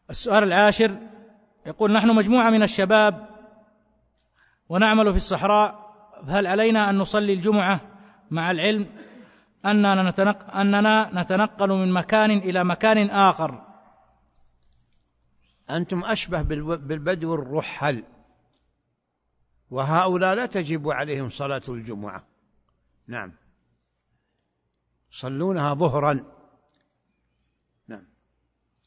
السؤال العاشر يقول: نحن مجموعة من الشباب ونعمل في الصحراء، فهل علينا أن نصلي الجمعة مع العلم أننا نتنقل من مكان إلى مكان آخر؟ أنتم أشبه بالبدو الرحل، وهؤلاء لا تجب عليهم صلاة الجمعة. نعم، صلونها ظهرا